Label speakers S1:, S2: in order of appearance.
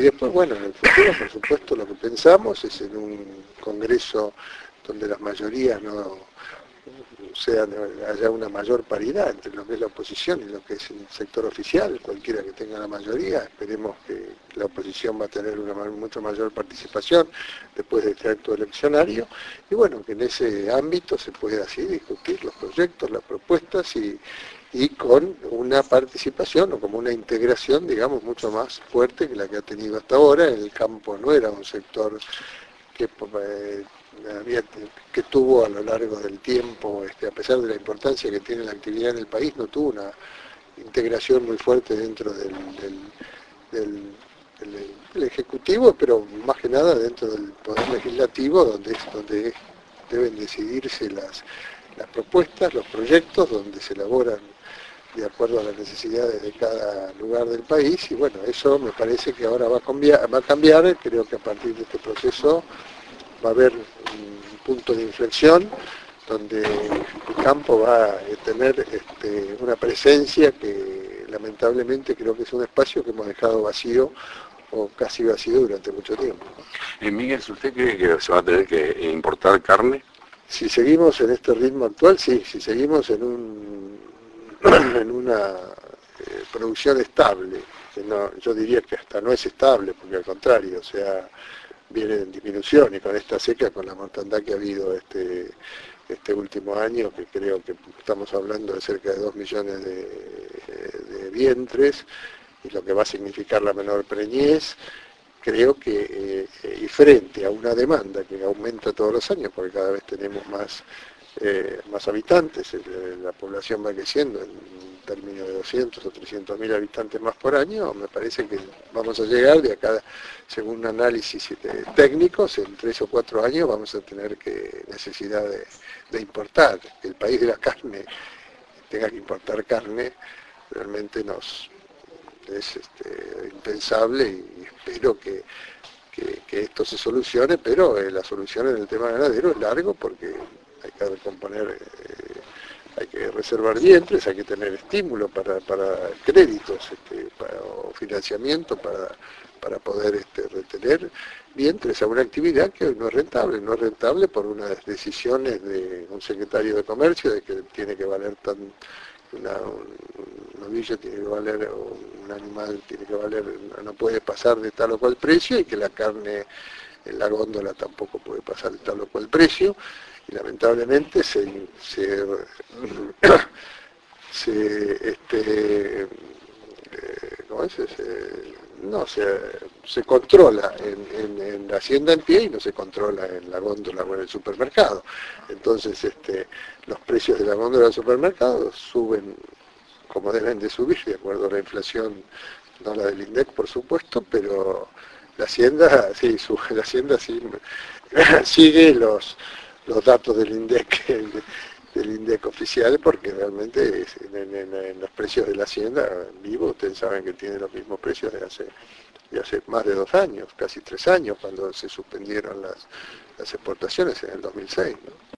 S1: después, bueno, en el futuro, por supuesto, lo que pensamos es en un congreso donde las mayorías no haya una mayor paridad entre lo que es la oposición y lo que es el sector oficial, cualquiera que tenga la mayoría. Esperemos que la oposición va a tener una mucho mayor participación después de este acto eleccionario, y bueno, que en ese ámbito se pueda así discutir los proyectos, las propuestas y con una participación o como una integración, digamos, mucho más fuerte que la que ha tenido hasta ahora. El campo no era un sector que, que tuvo a lo largo del tiempo, a pesar de la importancia que tiene la actividad en el país, no tuvo una integración muy fuerte dentro del Ejecutivo, pero más que nada dentro del Poder Legislativo, donde deben decidirse las propuestas, los proyectos, donde se elaboran de acuerdo a las necesidades de cada lugar del país, y bueno, eso me parece que ahora va a cambiar, creo que a partir de este proceso va a haber un punto de inflexión donde el campo va a tener una presencia que lamentablemente creo que es un espacio que hemos dejado vacío o casi vacío durante mucho tiempo.
S2: Miguel, ¿usted cree que se va a tener que importar carne?
S1: Si seguimos en este ritmo actual, sí. Si seguimos en una producción estable, que no, yo diría que hasta no es estable, porque al contrario, o sea, viene en disminución, y con esta seca, con la mortandad que ha habido este último año, que creo que estamos hablando de cerca de 2 millones de vientres, y lo que va a significar la menor preñez, creo que, y frente a una demanda que aumenta todos los años, porque cada vez tenemos más habitantes, la población va creciendo en términos de 200 o 300 mil habitantes más por año, me parece que vamos a llegar de acá, según un análisis técnicos, en 3 o 4 años vamos a tener necesidad de importar. Que el país de la carne tenga que importar carne, realmente es impensable, y espero que esto se solucione, pero la solución en el tema ganadero es largo, porque hay que recomponer, hay que reservar vientres, hay que tener estímulo para créditos o financiamiento para poder retener vientres a una actividad que no es rentable por unas decisiones de un secretario de Comercio de que tiene que valer un novillo tiene que valer, o un animal tiene que valer, no puede pasar de tal o cual precio, y que la carne en la góndola tampoco puede pasar de tal o cual precio, y lamentablemente ¿cómo es? Se controla en la hacienda en pie y no se controla en la góndola o en el supermercado. Entonces los precios de la góndola del supermercado suben como deben de subir, de acuerdo a la inflación, no la del INDEC por supuesto, pero la hacienda sí sube, la hacienda sí sigue los datos del INDEC oficial, porque realmente en los precios de la hacienda vivo, ustedes saben que tiene los mismos precios de hace más de 2 años, casi 3 años, cuando se suspendieron las exportaciones en el 2006, ¿no?